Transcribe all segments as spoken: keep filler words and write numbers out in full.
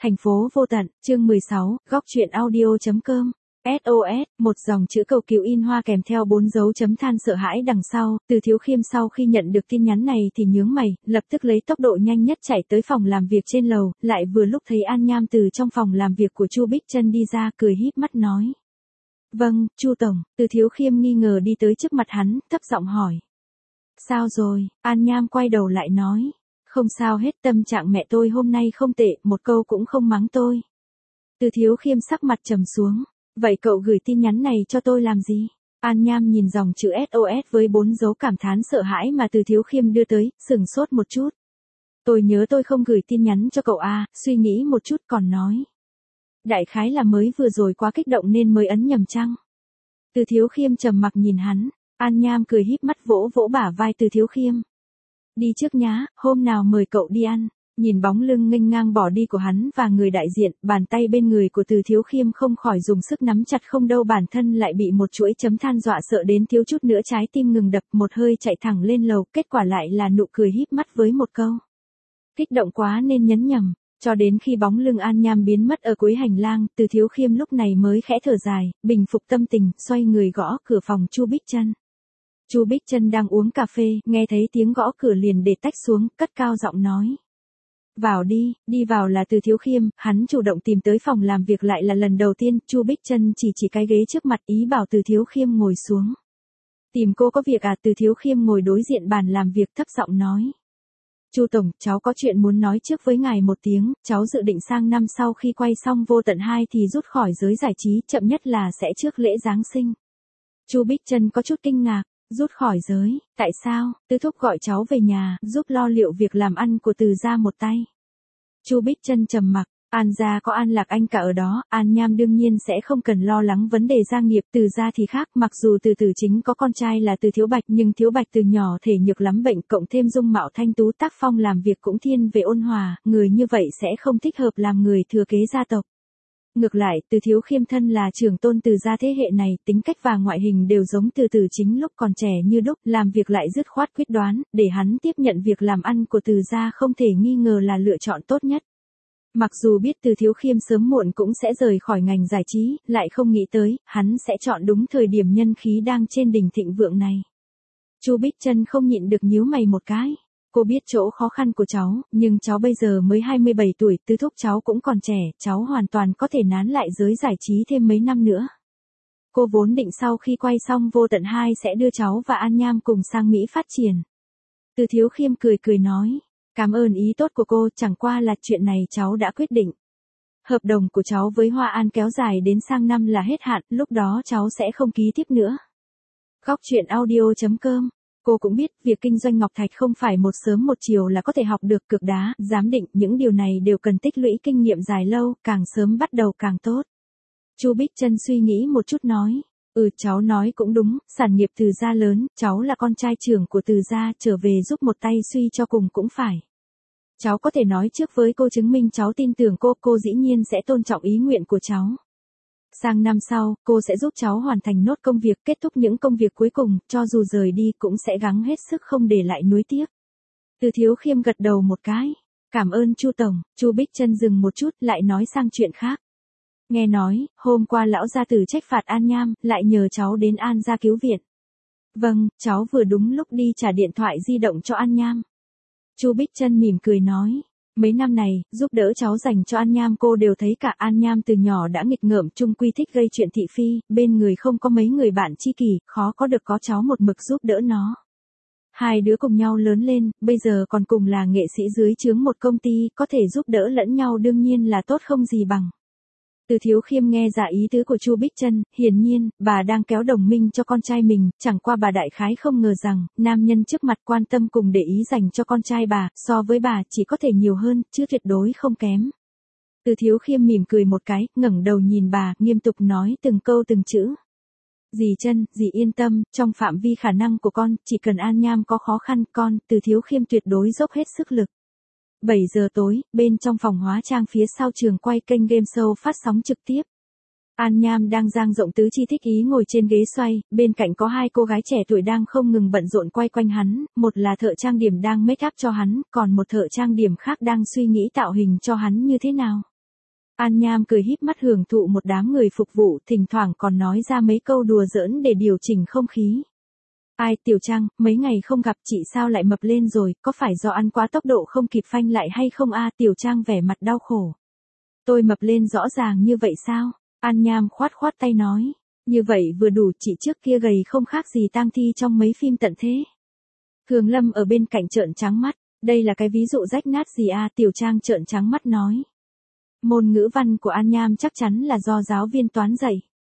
Thành phố vô tận, chương mười sáu, góc truyện audio.com. ét o ét, một dòng chữ cầu cứu in hoa kèm theo bốn dấu chấm than sợ hãi đằng sau. Từ Thiếu Khiêm sau khi nhận được tin nhắn này thì nhướng mày, lập tức lấy tốc độ nhanh nhất chạy tới phòng làm việc trên lầu, lại vừa lúc thấy An Nham từ trong phòng làm việc của Chu Bích Trân đi ra, cười híp mắt nói: "Vâng, Chu tổng." Từ Thiếu Khiêm nghi ngờ đi tới trước mặt hắn, thấp giọng hỏi: "Sao rồi?" An Nham quay đầu lại nói: "Không sao hết, tâm trạng mẹ tôi hôm nay không tệ, một câu cũng không mắng tôi." Từ Thiếu Khiêm sắc mặt trầm xuống: "Vậy cậu gửi tin nhắn này cho tôi làm gì?" An Nham nhìn dòng chữ ét o ét với bốn dấu cảm thán sợ hãi mà Từ Thiếu Khiêm đưa tới, sửng sốt một chút. "Tôi nhớ tôi không gửi tin nhắn cho cậu à?" Suy nghĩ một chút còn nói: "Đại khái là mới vừa rồi quá kích động nên mới ấn nhầm chăng?" Từ Thiếu Khiêm trầm mặc nhìn hắn. An Nham cười híp mắt vỗ vỗ bả vai Từ Thiếu Khiêm: "Đi trước nhá, hôm nào mời cậu đi ăn." Nhìn bóng lưng nghênh ngang bỏ đi của hắn và người đại diện, bàn tay bên người của Từ Thiếu Khiêm không khỏi dùng sức nắm chặt, không đâu bản thân lại bị một chuỗi chấm than dọa sợ đến thiếu chút nữa trái tim ngừng đập, một hơi chạy thẳng lên lầu, kết quả lại là nụ cười híp mắt với một câu: "Kích động quá nên nhấn nhầm." Cho đến khi bóng lưng An Nham biến mất ở cuối hành lang, Từ Thiếu Khiêm lúc này mới khẽ thở dài, bình phục tâm tình, xoay người gõ cửa phòng Chu Bích Trân. Chu Bích Trân đang uống cà phê, nghe thấy tiếng gõ cửa liền để tách xuống, cất cao giọng nói: "Vào đi." Đi vào là Từ Thiếu Khiêm, hắn chủ động tìm tới phòng làm việc lại là lần đầu tiên, Chu Bích Trân chỉ chỉ cái ghế trước mặt ý bảo Từ Thiếu Khiêm ngồi xuống. "Tìm cô có việc à?" Từ Thiếu Khiêm ngồi đối diện bàn làm việc thấp giọng nói: "Chu tổng, cháu có chuyện muốn nói trước với ngài một tiếng, cháu dự định sang năm sau khi quay xong Vô Tận hai thì rút khỏi giới giải trí, chậm nhất là sẽ trước lễ Giáng sinh." Chu Bích Trân có chút kinh ngạc: "Rút khỏi giới, tại sao?" "Tư thúc gọi cháu về nhà, giúp lo liệu việc làm ăn của Từ gia một tay." Chu Bích Trân trầm mặc. An gia có An Lạc Anh cả ở đó, An Nham đương nhiên sẽ không cần lo lắng vấn đề gia nghiệp. Từ gia thì khác, mặc dù Từ Tử Chính có con trai là Từ Thiếu Bạch, nhưng Thiếu Bạch từ nhỏ thể nhược lắm bệnh, cộng thêm dung mạo thanh tú, tác phong làm việc cũng thiên về ôn hòa, người như vậy sẽ không thích hợp làm người thừa kế gia tộc. Ngược lại, Từ Thiếu Khiêm thân là trưởng tôn Từ gia thế hệ này, tính cách và ngoại hình đều giống Từ Tử Chính lúc còn trẻ như đúc, làm việc lại dứt khoát quyết đoán, để hắn tiếp nhận việc làm ăn của Từ gia không thể nghi ngờ là lựa chọn tốt nhất. Mặc dù biết Từ Thiếu Khiêm sớm muộn cũng sẽ rời khỏi ngành giải trí, lại không nghĩ tới, hắn sẽ chọn đúng thời điểm nhân khí đang trên đỉnh thịnh vượng này. Chu Bích Trân không nhịn được nhíu mày một cái. Cô biết chỗ khó khăn của cháu, nhưng cháu bây giờ mới hai mươi bảy tuổi, Tư thúc cháu cũng còn trẻ, cháu hoàn toàn có thể nán lại giới giải trí thêm mấy năm nữa. Cô vốn định sau khi quay xong Vô Tận hai sẽ đưa cháu và An Nham cùng sang Mỹ phát triển. Từ Thiếu Khiêm cười cười nói: "Cảm ơn ý tốt của cô, chẳng qua là chuyện này cháu đã quyết định. Hợp đồng của cháu với Hoa An kéo dài đến sang năm là hết hạn, lúc đó cháu sẽ không ký tiếp nữa." Góc truyện audio.com. Cô cũng biết, việc kinh doanh ngọc thạch không phải một sớm một chiều là có thể học được, cược đá, giám định, những điều này đều cần tích lũy kinh nghiệm dài lâu, càng sớm bắt đầu càng tốt. Chu Bích Trân suy nghĩ một chút nói: "Ừ, cháu nói cũng đúng, sản nghiệp Từ gia lớn, cháu là con trai trưởng của Từ gia, trở về giúp một tay suy cho cùng cũng phải. Cháu có thể nói trước với cô, chứng minh cháu tin tưởng cô, cô dĩ nhiên sẽ tôn trọng ý nguyện của cháu. Sang năm sau, cô sẽ giúp cháu hoàn thành nốt công việc, kết thúc những công việc cuối cùng, cho dù rời đi cũng sẽ gắng hết sức không để lại nuối tiếc." Từ Thiếu Khiêm gật đầu một cái: "Cảm ơn Chu tổng." Chu Bích Trân dừng một chút, lại nói sang chuyện khác: "Nghe nói, hôm qua lão gia tử trách phạt An Nham, lại nhờ cháu đến An gia cứu viện." "Vâng, cháu vừa đúng lúc đi trả điện thoại di động cho An Nham." Chu Bích Trân mỉm cười nói: "Mấy năm này, giúp đỡ cháu dành cho An Nham cô đều thấy cả. An Nham từ nhỏ đã nghịch ngợm, chung quy thích gây chuyện thị phi, bên người không có mấy người bạn tri kỷ, khó có được có cháu một mực giúp đỡ nó. Hai đứa cùng nhau lớn lên, bây giờ còn cùng là nghệ sĩ dưới trướng một công ty, có thể giúp đỡ lẫn nhau đương nhiên là tốt không gì bằng." Từ Thiếu Khiêm nghe ra ý tứ của Chu Bích Trân, hiển nhiên, bà đang kéo đồng minh cho con trai mình, chẳng qua bà đại khái không ngờ rằng, nam nhân trước mặt quan tâm cùng để ý dành cho con trai bà, so với bà chỉ có thể nhiều hơn, chứ tuyệt đối không kém. Từ Thiếu Khiêm mỉm cười một cái, ngẩng đầu nhìn bà, nghiêm túc nói từng câu từng chữ: "Dì Trân, dì yên tâm, trong phạm vi khả năng của con, chỉ cần An Nham có khó khăn, con, Từ Thiếu Khiêm tuyệt đối dốc hết sức lực." bảy giờ tối, bên trong phòng hóa trang phía sau trường quay kênh game show phát sóng trực tiếp. An Nham đang dang rộng tứ chi thích ý ngồi trên ghế xoay, bên cạnh có hai cô gái trẻ tuổi đang không ngừng bận rộn quay quanh hắn, một là thợ trang điểm đang make up cho hắn, còn một thợ trang điểm khác đang suy nghĩ tạo hình cho hắn như thế nào. An Nham cười híp mắt hưởng thụ một đám người phục vụ, thỉnh thoảng còn nói ra mấy câu đùa giỡn để điều chỉnh không khí. Ai, Tiểu Trang, mấy ngày không gặp chị sao lại mập lên rồi, có phải do ăn quá tốc độ không kịp phanh lại hay không a? Tiểu Trang vẻ mặt đau khổ. Tôi mập lên rõ ràng như vậy sao? An Nham khoát khoát tay nói. Như vậy vừa đủ, chị trước kia gầy không khác gì tang thi trong mấy phim tận thế. Thường Lâm ở bên cạnh trợn trắng mắt. Đây là cái ví dụ rách nát gì a? Tiểu Trang trợn trắng mắt nói. Môn ngữ văn của An Nham chắc chắn là do giáo viên toán dạy.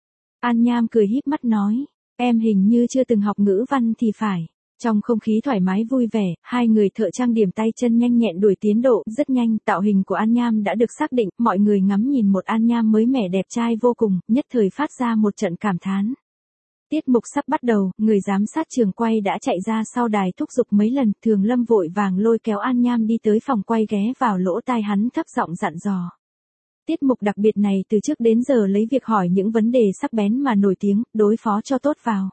An Nham cười híp mắt nói. Em hình như chưa từng học ngữ văn thì phải. Trong không khí thoải mái vui vẻ, hai người thợ trang điểm tay chân nhanh nhẹn đuổi tiến độ, rất nhanh, tạo hình của An Nham đã được xác định, mọi người ngắm nhìn một An Nham mới mẻ đẹp trai vô cùng, nhất thời phát ra một trận cảm thán. Tiết mục sắp bắt đầu, người giám sát trường quay đã chạy ra sau đài thúc giục mấy lần, Thường Lâm vội vàng lôi kéo An Nham đi tới phòng quay ghé vào lỗ tai hắn thấp giọng dặn dò. Tiết mục đặc biệt này từ trước đến giờ lấy việc hỏi những vấn đề sắc bén mà nổi tiếng, đối phó cho tốt vào.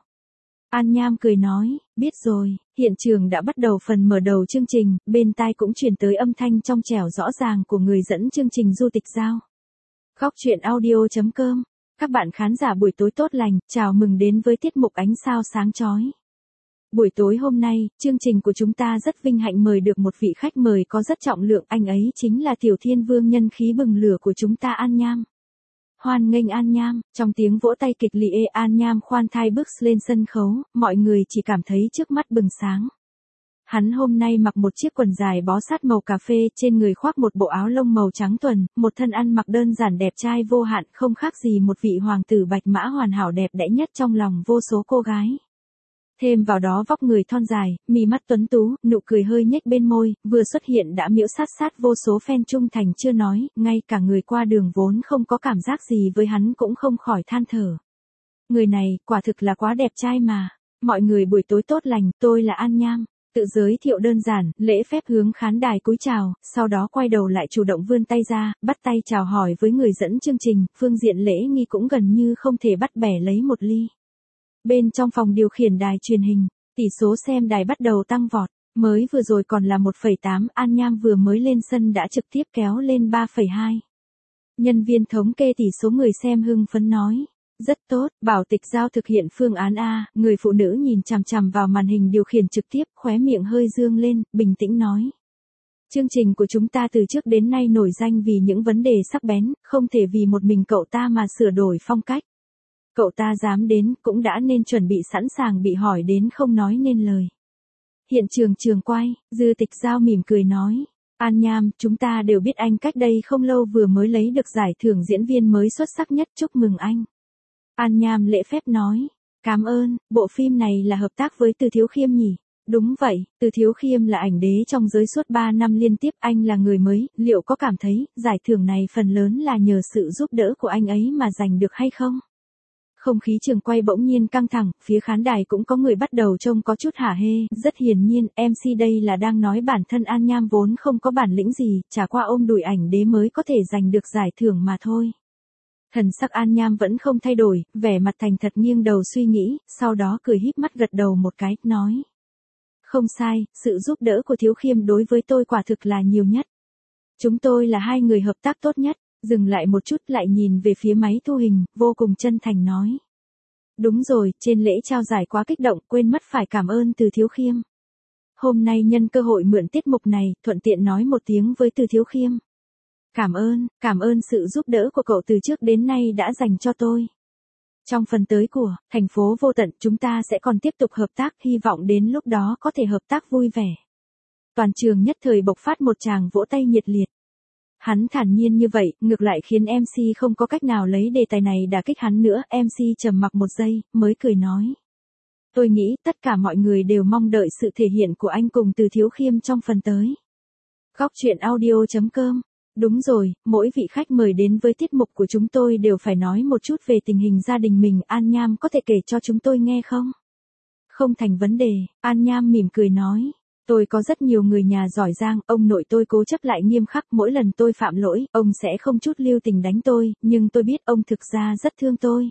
An Nham cười nói, biết rồi, hiện trường đã bắt đầu phần mở đầu chương trình, bên tai cũng truyền tới âm thanh trong trẻo rõ ràng của người dẫn chương trình Du Tịch Giao. Góc truyện audio chấm com. Các bạn khán giả buổi tối tốt lành, chào mừng đến với tiết mục Ánh Sao Sáng Chói. Buổi tối hôm nay, chương trình của chúng ta rất vinh hạnh mời được một vị khách mời có rất trọng lượng, anh ấy chính là Tiểu Thiên Vương nhân khí bừng lửa của chúng ta An Nham. Hoan nghênh An Nham, trong tiếng vỗ tay kịch liệt, An Nham khoan thai bước lên sân khấu, mọi người chỉ cảm thấy trước mắt bừng sáng. Hắn hôm nay mặc một chiếc quần dài bó sát màu cà phê, trên người khoác một bộ áo lông màu trắng thuần, một thân ăn mặc đơn giản đẹp trai vô hạn, không khác gì một vị hoàng tử bạch mã hoàn hảo đẹp đẽ nhất trong lòng vô số cô gái. Thêm vào đó vóc người thon dài, mí mắt tuấn tú, nụ cười hơi nhếch bên môi, vừa xuất hiện đã miễu sát sát vô số fan trung thành chưa nói, ngay cả người qua đường vốn không có cảm giác gì với hắn cũng không khỏi than thở. Người này, quả thực là quá đẹp trai mà. Mọi người buổi tối tốt lành, tôi là An Nham. Tự giới thiệu đơn giản, lễ phép hướng khán đài cúi chào, sau đó quay đầu lại chủ động vươn tay ra, bắt tay chào hỏi với người dẫn chương trình, phương diện lễ nghi cũng gần như không thể bắt bẻ lấy một ly. Bên trong phòng điều khiển đài truyền hình, tỷ số xem đài bắt đầu tăng vọt, mới vừa rồi còn là một phẩy tám, An Nham vừa mới lên sân đã trực tiếp kéo lên ba phẩy hai. Nhân viên thống kê tỷ số người xem hưng phấn nói, rất tốt, Bảo Tịch Giao thực hiện phương án A, người phụ nữ nhìn chằm chằm vào màn hình điều khiển trực tiếp, khóe miệng hơi dương lên, bình tĩnh nói. Chương trình của chúng ta từ trước đến nay nổi danh vì những vấn đề sắc bén, không thể vì một mình cậu ta mà sửa đổi phong cách. Cậu ta dám đến, cũng đã nên chuẩn bị sẵn sàng bị hỏi đến không nói nên lời. Hiện trường trường quay, Dư Tịch Giao mỉm cười nói. An Nham, chúng ta đều biết anh cách đây không lâu vừa mới lấy được giải thưởng diễn viên mới xuất sắc nhất, chúc mừng anh. An Nham lễ phép nói. Cảm ơn, bộ phim này là hợp tác với Từ Thiếu Khiêm nhỉ? Đúng vậy, Từ Thiếu Khiêm là ảnh đế trong giới suốt ba năm liên tiếp, anh là người mới, liệu có cảm thấy, giải thưởng này phần lớn là nhờ sự giúp đỡ của anh ấy mà giành được hay không? Không khí trường quay bỗng nhiên căng thẳng, phía khán đài cũng có người bắt đầu trông có chút hả hê, rất hiển nhiên, em xê đây là đang nói bản thân An Nham vốn không có bản lĩnh gì, chả qua ôm đùi ảnh đế mới có thể giành được giải thưởng mà thôi. Thần sắc An Nham vẫn không thay đổi, vẻ mặt thành thật nghiêng đầu suy nghĩ, sau đó cười híp mắt gật đầu một cái, nói. Không sai, sự giúp đỡ của Thiếu Khiêm đối với tôi quả thực là nhiều nhất. Chúng tôi là hai người hợp tác tốt nhất. Dừng lại một chút lại nhìn về phía máy thu hình, vô cùng chân thành nói. Đúng rồi, trên lễ trao giải quá kích động, quên mất phải cảm ơn Từ Thiếu Khiêm. Hôm nay nhân cơ hội mượn tiết mục này, thuận tiện nói một tiếng với Từ Thiếu Khiêm. Cảm ơn, cảm ơn sự giúp đỡ của cậu từ trước đến nay đã dành cho tôi. Trong phần tới của Thành phố Vô Tận, chúng ta sẽ còn tiếp tục hợp tác, hy vọng đến lúc đó có thể hợp tác vui vẻ. Toàn trường nhất thời bộc phát một tràng vỗ tay nhiệt liệt. Hắn thản nhiên như vậy, ngược lại khiến em xê không có cách nào lấy đề tài này đả kích hắn nữa, em xê trầm mặc một giây, mới cười nói. Tôi nghĩ tất cả mọi người đều mong đợi sự thể hiện của anh cùng Từ Thiếu Khiêm trong phần tới. Góc truyện audio chấm com. Đúng rồi, mỗi vị khách mời đến với tiết mục của chúng tôi đều phải nói một chút về tình hình gia đình mình, An Nham có thể kể cho chúng tôi nghe không? Không thành vấn đề, An Nham mỉm cười nói. Tôi có rất nhiều người nhà giỏi giang, ông nội tôi cố chấp lại nghiêm khắc, mỗi lần tôi phạm lỗi, ông sẽ không chút lưu tình đánh tôi, nhưng tôi biết ông thực ra rất thương tôi.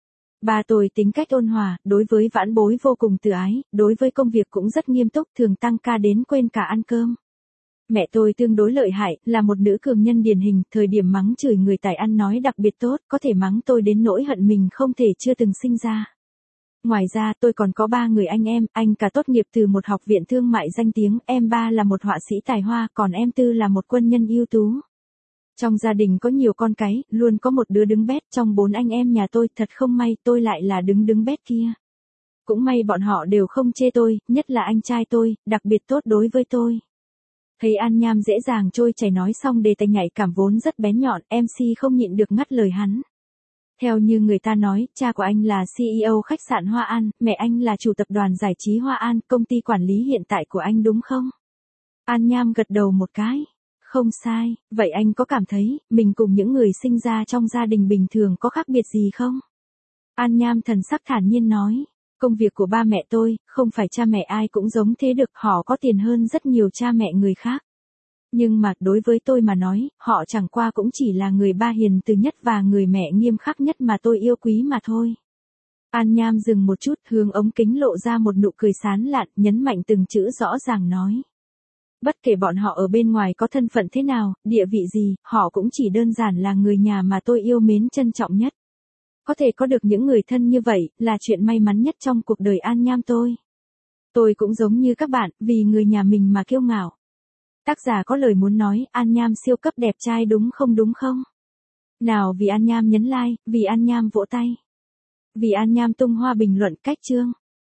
Ba tôi tính cách ôn hòa, đối với vãn bối vô cùng từ ái, đối với công việc cũng rất nghiêm túc, thường tăng ca đến quên cả ăn cơm. Mẹ tôi tương đối lợi hại, là một nữ cường nhân điển hình, thời điểm mắng chửi người tài ăn nói đặc biệt tốt, có thể mắng tôi đến nỗi hận mình không thể chưa từng sinh ra. Ngoài ra tôi còn có ba người anh em, anh cả tốt nghiệp từ một học viện thương mại danh tiếng, em ba là một họa sĩ tài hoa, còn em tư là một quân nhân ưu tú. Trong gia đình có nhiều con cái, luôn có một đứa đứng bét, trong bốn anh em nhà tôi, thật không may tôi lại là đứng đứng bét kia. Cũng may bọn họ đều không chê tôi, nhất là anh trai tôi, đặc biệt tốt đối với tôi. Thấy An Nham dễ dàng trôi chảy nói xong đề tài nhạy cảm vốn rất bén nhọn, em xê không nhịn được ngắt lời hắn. Theo như người ta nói, cha của anh là xê e ô khách sạn Hoa An, mẹ anh là chủ tập đoàn giải trí Hoa An, công ty quản lý hiện tại của anh đúng không? An Nham gật đầu một cái. Không sai, vậy anh có cảm thấy, mình cùng những người sinh ra trong gia đình bình thường có khác biệt gì không? An Nham thần sắc thản nhiên nói, công việc của ba mẹ tôi, không phải cha mẹ ai cũng giống thế được, họ có tiền hơn rất nhiều cha mẹ người khác. Nhưng mà, đối với tôi mà nói, họ chẳng qua cũng chỉ là người ba hiền từ nhất và người mẹ nghiêm khắc nhất mà tôi yêu quý mà thôi. An Nham dừng một chút, hướng ống kính lộ ra một nụ cười sán lạn, nhấn mạnh từng chữ rõ ràng nói. Bất kể bọn họ ở bên ngoài có thân phận thế nào, địa vị gì, họ cũng chỉ đơn giản là người nhà mà tôi yêu mến trân trọng nhất. Có thể có được những người thân như vậy, là chuyện may mắn nhất trong cuộc đời An Nham tôi. Tôi cũng giống như các bạn, vì người nhà mình mà kiêu ngạo. Tác giả có lời muốn nói, An Nham siêu cấp đẹp trai đúng không đúng không? Nào vì An Nham nhấn like, vì An Nham vỗ tay. Vì An Nham tung hoa bình luận cách chương.